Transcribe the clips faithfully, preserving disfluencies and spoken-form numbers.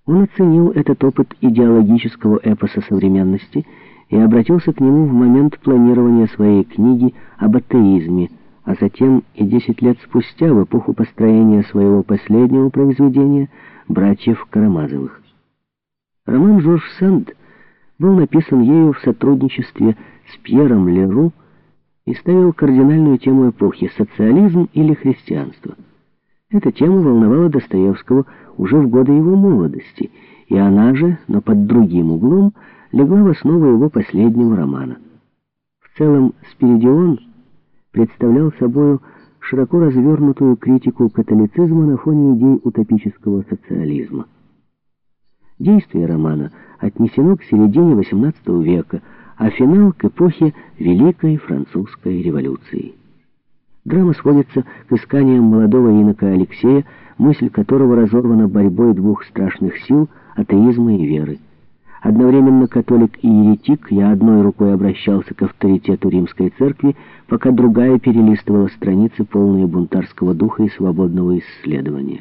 Он оценил этот опыт идеологического эпоса современности и обратился к нему в момент планирования своей книги об атеизме, а затем и десять лет спустя, в эпоху построения своего последнего произведения «Братьев Карамазовых». Роман «Жорж Санд» был написан ею в сотрудничестве с Пьером Леру и ставил кардинальную тему эпохи — социализм или христианство. Эта тема волновала Достоевского уже в годы его молодости, и она же, но под другим углом, легла в основу его последнего романа. В целом, «Спиридион» представлял собою широко развернутую критику католицизма на фоне идей утопического социализма. Действие романа отнесено к середине восемнадцатого века, а финал — к эпохе Великой Французской революции. Драма сводится к исканиям молодого инока Алексея, мысль которого разорвана борьбой двух страшных сил — атеизма и веры. Одновременно католик и еретик, я одной рукой обращался к авторитету римской церкви, пока другая перелистывала страницы, полные бунтарского духа и свободного исследования.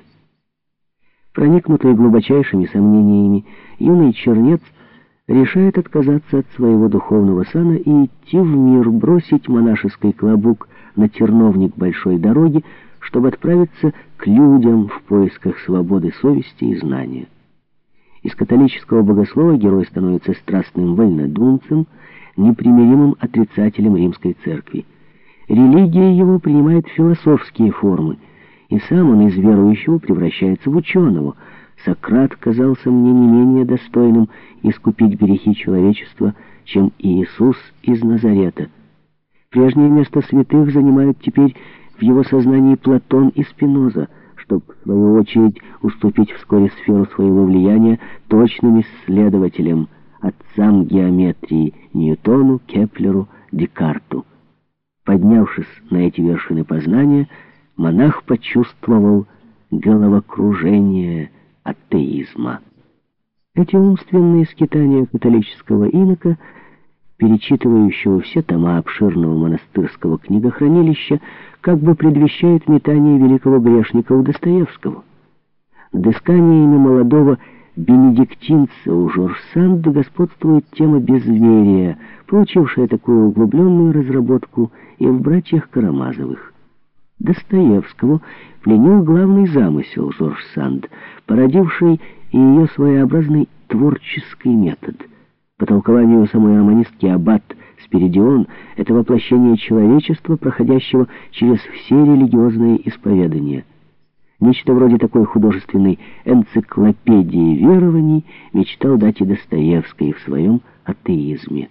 Проникнутый глубочайшими сомнениями, юный чернец решает отказаться от своего духовного сана и идти в мир, бросить монашеский клобук на терновник большой дороги, чтобы отправиться к людям в поисках свободы совести и знания. Из католического богослова герой становится страстным вольнодумцем, непримиримым отрицателем римской церкви. Религия его принимает философские формы, и сам он из верующего превращается в ученого. Сократ казался мне не менее достойным искупить грехи человечества, чем Иисус из Назарета. Прежнее место святых занимают теперь в его сознании Платон и Спиноза, чтобы, в свою очередь, уступить вскоре сферу своего влияния точным исследователям, отцам геометрии Ньютону, Кеплеру, Декарту. Поднявшись на эти вершины познания, монах почувствовал головокружение атеизма. Эти умственные скитания католического инока, перечитывающего все тома обширного монастырского книгохранилища, как бы предвещает метание великого грешника у Достоевского. Над исканиями молодого бенедиктинца у Жорж Санда господствует тема безверия, получившая такую углубленную разработку и в «Братьях Карамазовых». Достоевского пленил главный замысел Жорж Санд, породивший и ее своеобразный творческий метод. По толкованию самой романистки Аббат, Спиридион — это воплощение человечества, проходящего через все религиозные исповедания. Нечто вроде такой художественной энциклопедии верований мечтал дать и Достоевский в своем атеизме.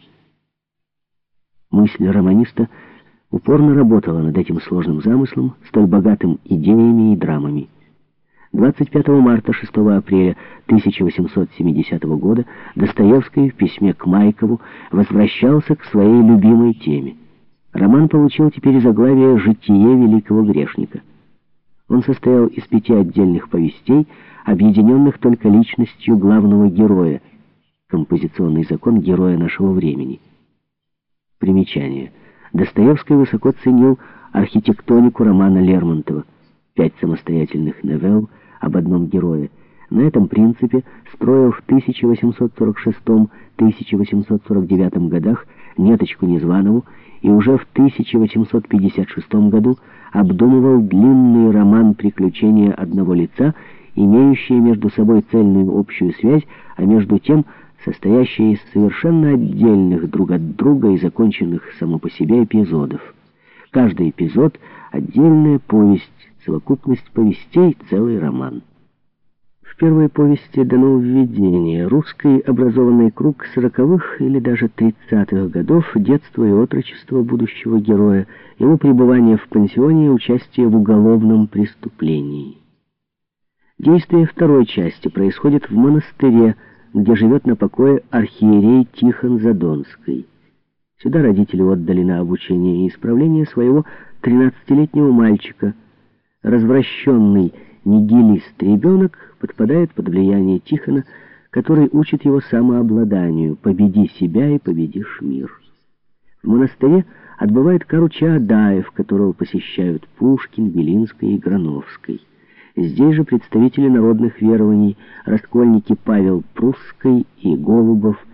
Мысль романиста упорно работала над этим сложным замыслом, столь богатым идеями и драмами. двадцать пятого марта — шестого апреля тысяча восемьсот семидесятого года Достоевский в письме к Майкову возвращался к своей любимой теме. Роман получил теперь заглавие «Житие великого грешника». Он состоял из пяти отдельных повестей, объединенных только личностью главного героя, композиционный закон героя нашего времени. Примечание. Достоевский высоко ценил архитектонику романа Лермонтова, пять самостоятельных новелл об одном герое. На этом принципе строил в тысяча восемьсот сорок шестом — тысяча восемьсот сорок девятом годах «Неточку Незванову» и уже в тысяча восемьсот пятьдесят шестом году обдумывал длинный роман «Приключения одного лица», имеющие между собой цельную общую связь, а между тем состоящие из совершенно отдельных друг от друга и законченных само по себе эпизодов. Каждый эпизод — отдельная повесть, совокупность повестей — целый роман. В первой повести дано введение: русский образованный круг сороковых или даже тридцатых годов, детство и отрочество будущего героя, его пребывание в пансионе и участие в уголовном преступлении. Действие второй части происходит в монастыре, где живет на покое архиерей Тихон Задонский. Сюда родители отдали на обучение и исправление своего тринадцатилетнего мальчика. Развращенный нигилист-ребенок подпадает под влияние Тихона, который учит его самообладанию: «Победи себя, и победишь мир». В монастыре отбывает кару Чаадаев, которого посещают Пушкин, Белинский и Грановский. Здесь же представители народных верований, раскольники Павел Прусской и Голубов,